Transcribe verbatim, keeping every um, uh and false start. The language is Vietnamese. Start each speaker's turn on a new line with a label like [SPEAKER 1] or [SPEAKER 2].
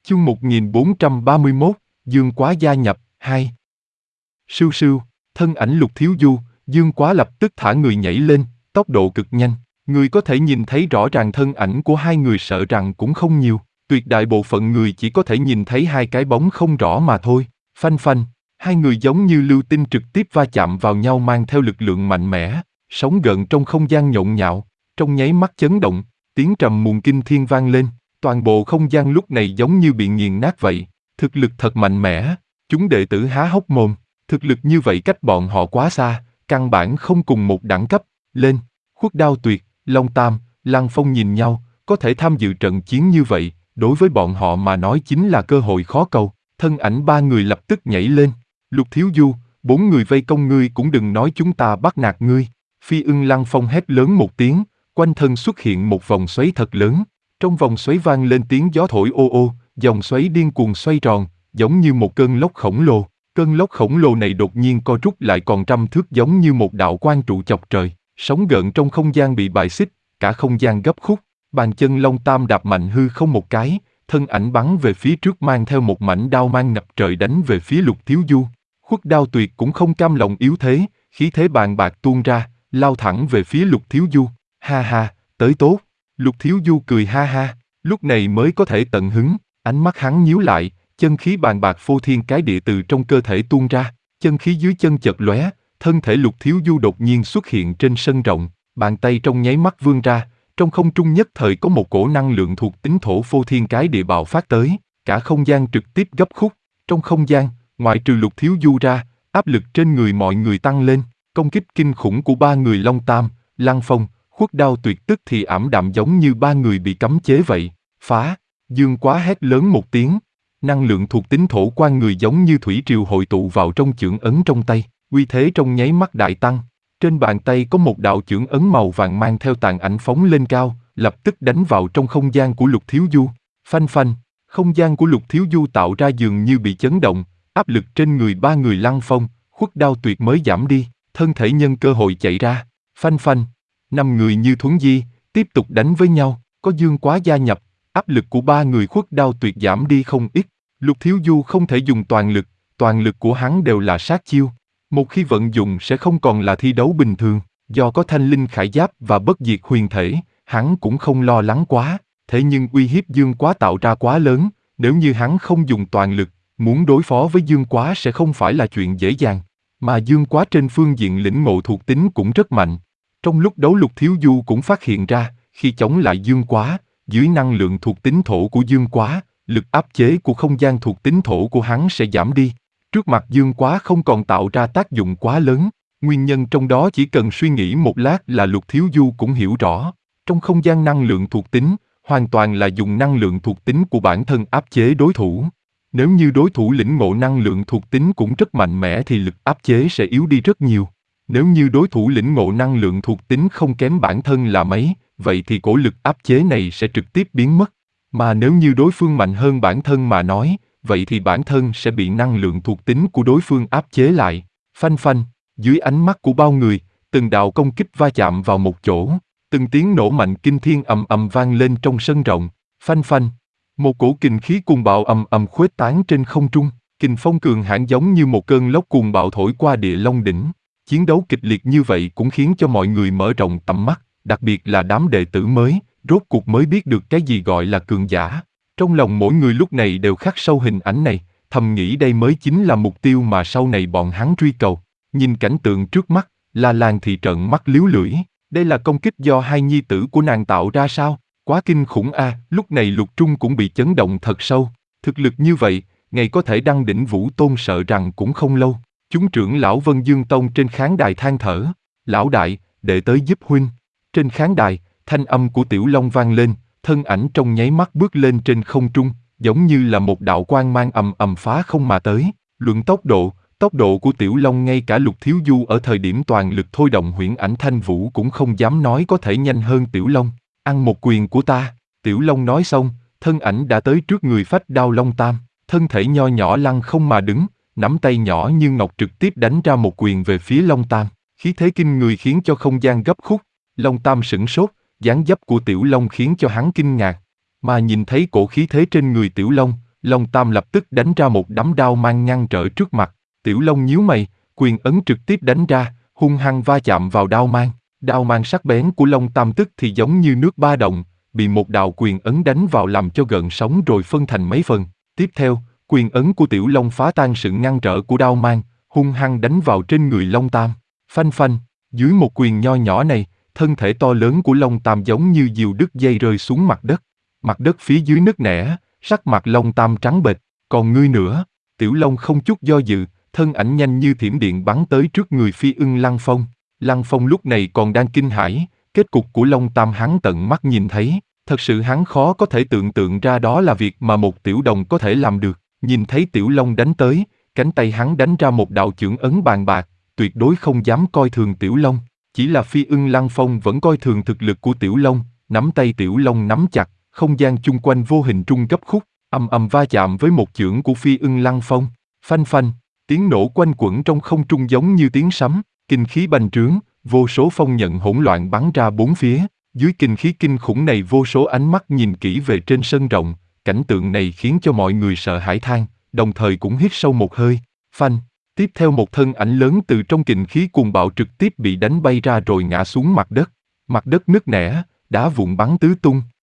[SPEAKER 1] Chương một nghìn bốn trăm ba mươi mốt, Dương Quá gia nhập, hai. Sưu sưu, thân ảnh Lục Thiếu Du, Dương Quá lập tức thả người nhảy lên, tốc độ cực nhanh. Người có thể nhìn thấy rõ ràng thân ảnh của hai người sợ rằng cũng không nhiều, tuyệt đại bộ phận người chỉ có thể nhìn thấy hai cái bóng không rõ mà thôi. Phanh phanh, hai người giống như lưu tinh trực tiếp va chạm vào nhau mang theo lực lượng mạnh mẽ, sóng gợn trong không gian nhộn nhạo, trong nháy mắt chấn động, tiếng trầm muộn kinh thiên vang lên. Toàn bộ không gian lúc này giống như bị nghiền nát vậy, thực lực thật mạnh mẽ, chúng đệ tử há hốc mồm, thực lực như vậy cách bọn họ quá xa, căn bản không cùng một đẳng cấp. Lên, Khuất Đao Tuyệt, Long Tam, Lăng Phong nhìn nhau, có thể tham dự trận chiến như vậy, đối với bọn họ mà nói chính là cơ hội khó cầu. Thân ảnh ba người lập tức nhảy lên. Lục Thiếu Du, bốn người vây công ngươi cũng đừng nói chúng ta bắt nạt ngươi. Phi Ưng Lăng Phong hét lớn một tiếng, quanh thân xuất hiện một vòng xoáy thật lớn. Trong vòng xoáy vang lên tiếng gió thổi ô ô, dòng xoáy điên cuồng xoay tròn, giống như một cơn lốc khổng lồ. Cơn lốc khổng lồ này đột nhiên co rút lại còn trăm thước giống như một đạo quang trụ chọc trời. Sóng gợn trong không gian bị bại xích, cả không gian gấp khúc. Bàn chân Long Tam đạp mạnh hư không một cái, thân ảnh bắn về phía trước mang theo một mảnh đao mang ngập trời đánh về phía Lục Thiếu Du. Khuất Đao Tuyệt cũng không cam lòng yếu thế, khí thế bàn bạc tuôn ra, lao thẳng về phía Lục Thiếu Du. Ha ha, tới tốt. Lục Thiếu Du cười ha ha, lúc này mới có thể tận hứng, ánh mắt hắn nhíu lại, chân khí bàn bạc phô thiên cái địa từ trong cơ thể tuôn ra, chân khí dưới chân chợt lóe, thân thể Lục Thiếu Du đột nhiên xuất hiện trên sân rộng, bàn tay trong nháy mắt vươn ra, trong không trung nhất thời có một cổ năng lượng thuộc tính thổ phô thiên cái địa bạo phát tới, cả không gian trực tiếp gấp khúc, trong không gian, ngoại trừ Lục Thiếu Du ra, áp lực trên người mọi người tăng lên, công kích kinh khủng của ba người Long Tam, Lăng Phong, Khuất Đao Tuyệt tức thì ảm đạm giống như ba người bị cấm chế vậy. Phá! Dương Quá hét lớn một tiếng, năng lượng thuộc tính thổ quan người giống như thủy triều hội tụ vào trong chưởng ấn trong tay, uy thế trong nháy mắt đại tăng. Trên bàn tay có một đạo chưởng ấn màu vàng mang theo tàn ảnh phóng lên cao, lập tức đánh vào trong không gian của Lục Thiếu Du. Phanh phanh, không gian của Lục Thiếu Du tạo ra dường như bị chấn động, áp lực trên người ba người Lăng Phong, Khuất Đao Tuyệt mới giảm đi, thân thể nhân cơ hội chạy ra. Phanh phanh, năm người như thuấn di, tiếp tục đánh với nhau, có Dương Quá gia nhập, áp lực của ba người Khuất Đao Tuyệt giảm đi không ít. Lục Thiếu Du không thể dùng toàn lực, toàn lực của hắn đều là sát chiêu. Một khi vận dụng sẽ không còn là thi đấu bình thường, do có thanh linh khải giáp và bất diệt huyền thể, hắn cũng không lo lắng quá, thế nhưng uy hiếp Dương Quá tạo ra quá lớn, nếu như hắn không dùng toàn lực, muốn đối phó với Dương Quá sẽ không phải là chuyện dễ dàng, mà Dương Quá trên phương diện lĩnh ngộ thuộc tính cũng rất mạnh. Trong lúc đấu Lục Thiếu Du cũng phát hiện ra, khi chống lại Dương Quá, dưới năng lượng thuộc tính thổ của Dương Quá, lực áp chế của không gian thuộc tính thổ của hắn sẽ giảm đi. Trước mặt Dương Quá không còn tạo ra tác dụng quá lớn, nguyên nhân trong đó chỉ cần suy nghĩ một lát là Lục Thiếu Du cũng hiểu rõ. Trong không gian năng lượng thuộc tính, hoàn toàn là dùng năng lượng thuộc tính của bản thân áp chế đối thủ. Nếu như đối thủ lĩnh ngộ năng lượng thuộc tính cũng rất mạnh mẽ thì lực áp chế sẽ yếu đi rất nhiều. Nếu như đối thủ lĩnh ngộ năng lượng thuộc tính không kém bản thân là mấy, vậy thì cổ lực áp chế này sẽ trực tiếp biến mất. Mà nếu như đối phương mạnh hơn bản thân mà nói, vậy thì bản thân sẽ bị năng lượng thuộc tính của đối phương áp chế lại. Phanh phanh, dưới ánh mắt của bao người, từng đạo công kích va chạm vào một chỗ, từng tiếng nổ mạnh kinh thiên ầm ầm vang lên trong sân rộng. Phanh phanh, một cổ kình khí cuồng bạo ầm ầm khuếch tán trên không trung, kình phong cường hãn giống như một cơn lốc cuồng bạo thổi qua địa long đỉnh. Chiến đấu kịch liệt như vậy cũng khiến cho mọi người mở rộng tầm mắt, đặc biệt là đám đệ tử mới, rốt cuộc mới biết được cái gì gọi là cường giả. Trong lòng mỗi người lúc này đều khắc sâu hình ảnh này, thầm nghĩ đây mới chính là mục tiêu mà sau này bọn hắn truy cầu. Nhìn cảnh tượng trước mắt, La Lan thì trợn mắt líu lưỡi, đây là công kích do hai nhi tử của nàng tạo ra sao? Quá kinh khủng a! À, lúc này Lục Trung cũng bị chấn động thật sâu, thực lực như vậy, ngày có thể đăng đỉnh Vũ Tôn sợ rằng cũng không lâu. Chúng trưởng lão Vân Dương Tông trên khán đài than thở, lão đại, đệ tới giúp huynh. Trên khán đài, thanh âm của Tiểu Long vang lên, thân ảnh trong nháy mắt bước lên trên không trung, giống như là một đạo quang mang ầm ầm phá không mà tới. Luận tốc độ, tốc độ của Tiểu Long ngay cả Lục Thiếu Du ở thời điểm toàn lực thôi động huyễn ảnh thanh vũ cũng không dám nói có thể nhanh hơn Tiểu Long. Ăn một quyền của ta, Tiểu Long nói xong, thân ảnh đã tới trước người Phách Đao Long Tam, thân thể nho nhỏ lăng không mà đứng, nắm tay nhỏ như ngọc trực tiếp đánh ra một quyền về phía Long Tam, khí thế kinh người khiến cho không gian gấp khúc. Long Tam sửng sốt, dáng dấp của Tiểu Long khiến cho hắn kinh ngạc, mà nhìn thấy cổ khí thế trên người Tiểu Long, Long Tam lập tức đánh ra một đấm đao mang ngăn trở trước mặt. Tiểu Long nhíu mày, quyền ấn trực tiếp đánh ra, hung hăng va chạm vào đao mang. Đao mang sắc bén của Long Tam tức thì giống như nước ba động, bị một đạo quyền ấn đánh vào làm cho gợn sóng rồi phân thành mấy phần. Tiếp theo, quyền ấn của Tiểu Long phá tan sự ngăn trở của đao mang, hung hăng đánh vào trên người Long Tam. Phanh phanh, dưới một quyền nho nhỏ này, thân thể to lớn của Long Tam giống như diều đứt dây rơi xuống mặt đất. Mặt đất phía dưới nứt nẻ, sắc mặt Long Tam trắng bệch. Còn ngươi nữa? Tiểu Long không chút do dự, thân ảnh nhanh như thiểm điện bắn tới trước người Phi Ưng Lăng Phong. Lăng Phong lúc này còn đang kinh hãi, kết cục của Long Tam hắn tận mắt nhìn thấy, thật sự hắn khó có thể tưởng tượng ra đó là việc mà một tiểu đồng có thể làm được. Nhìn thấy Tiểu Long đánh tới, cánh tay hắn đánh ra một đạo chưởng ấn bàn bạc, tuyệt đối không dám coi thường Tiểu Long. Chỉ là Phi Ưng Lăng Phong vẫn coi thường thực lực của Tiểu Long, nắm tay Tiểu Long nắm chặt, không gian chung quanh vô hình trung gấp khúc, ầm ầm va chạm với một chưởng của Phi Ưng Lăng Phong. Phanh phanh, tiếng nổ quanh quẩn trong không trung giống như tiếng sấm, kinh khí bành trướng, vô số phong nhận hỗn loạn bắn ra bốn phía. Dưới kinh khí kinh khủng này vô số ánh mắt nhìn kỹ về trên sân rộng, cảnh tượng này khiến cho mọi người sợ hãi than, đồng thời cũng hít sâu một hơi. Phanh, tiếp theo một thân ảnh lớn từ trong kình khí cuồng bạo trực tiếp bị đánh bay ra rồi ngã xuống mặt đất. Mặt đất nứt nẻ, đá vụn bắn tứ tung.